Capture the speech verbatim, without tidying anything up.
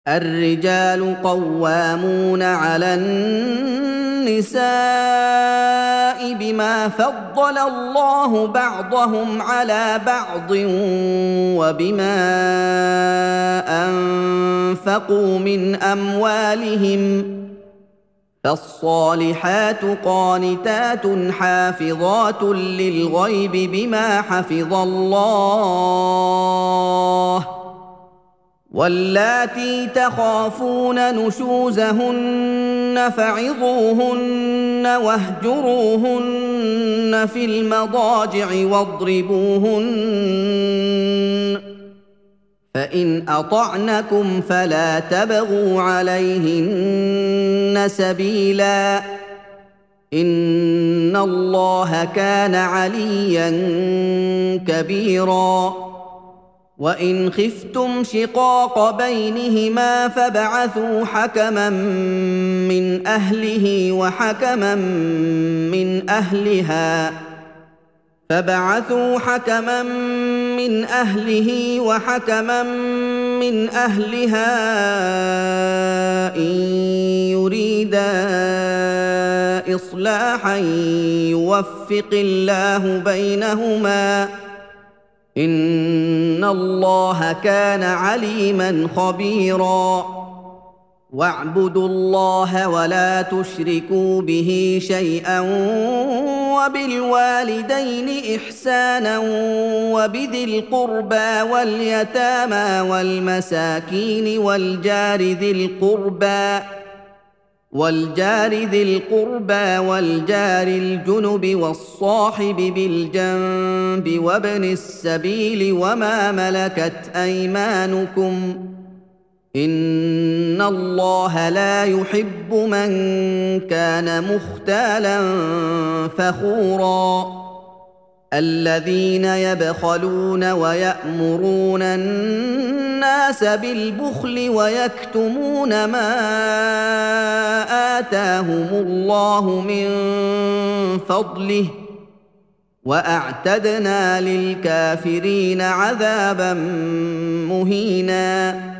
الرجال قوامون على النساء بما فضل الله بعضهم على بعض وبما أنفقوا من أموالهم فالصالحات قانتات حافظات للغيب بما حفظ الله واللاتي تخافون نشوزهن فعظوهن واهجروهن في المضاجع واضربوهن فإن أطعنكم فلا تبغوا عليهن سبيلا إن الله كان عليا كبيرا وإن خفتم شقاق بينهما فابعثوا حكما من أهله وحكما من أهلها فابعثوا حكما من أهله وحكما من أهلها إن يريدا إصلاحا يوفق الله بينهما إن الله كان عليما خبيرا واعبدوا الله ولا تشركوا به شيئا وبالوالدين إحسانا وبذي القربى واليتامى والمساكين والجار ذي القربى والجار ذي القربى والجار الجنب والصاحب بالجنب وابن السبيل وما ملكت أيمانكم إن الله لا يحب من كان مختالا فخورا الذين يبخلون ويأمرون الناس بالبخل ويكتمون ما آتاهم الله من فضله وأعتدنا للكافرين عذابا مهينا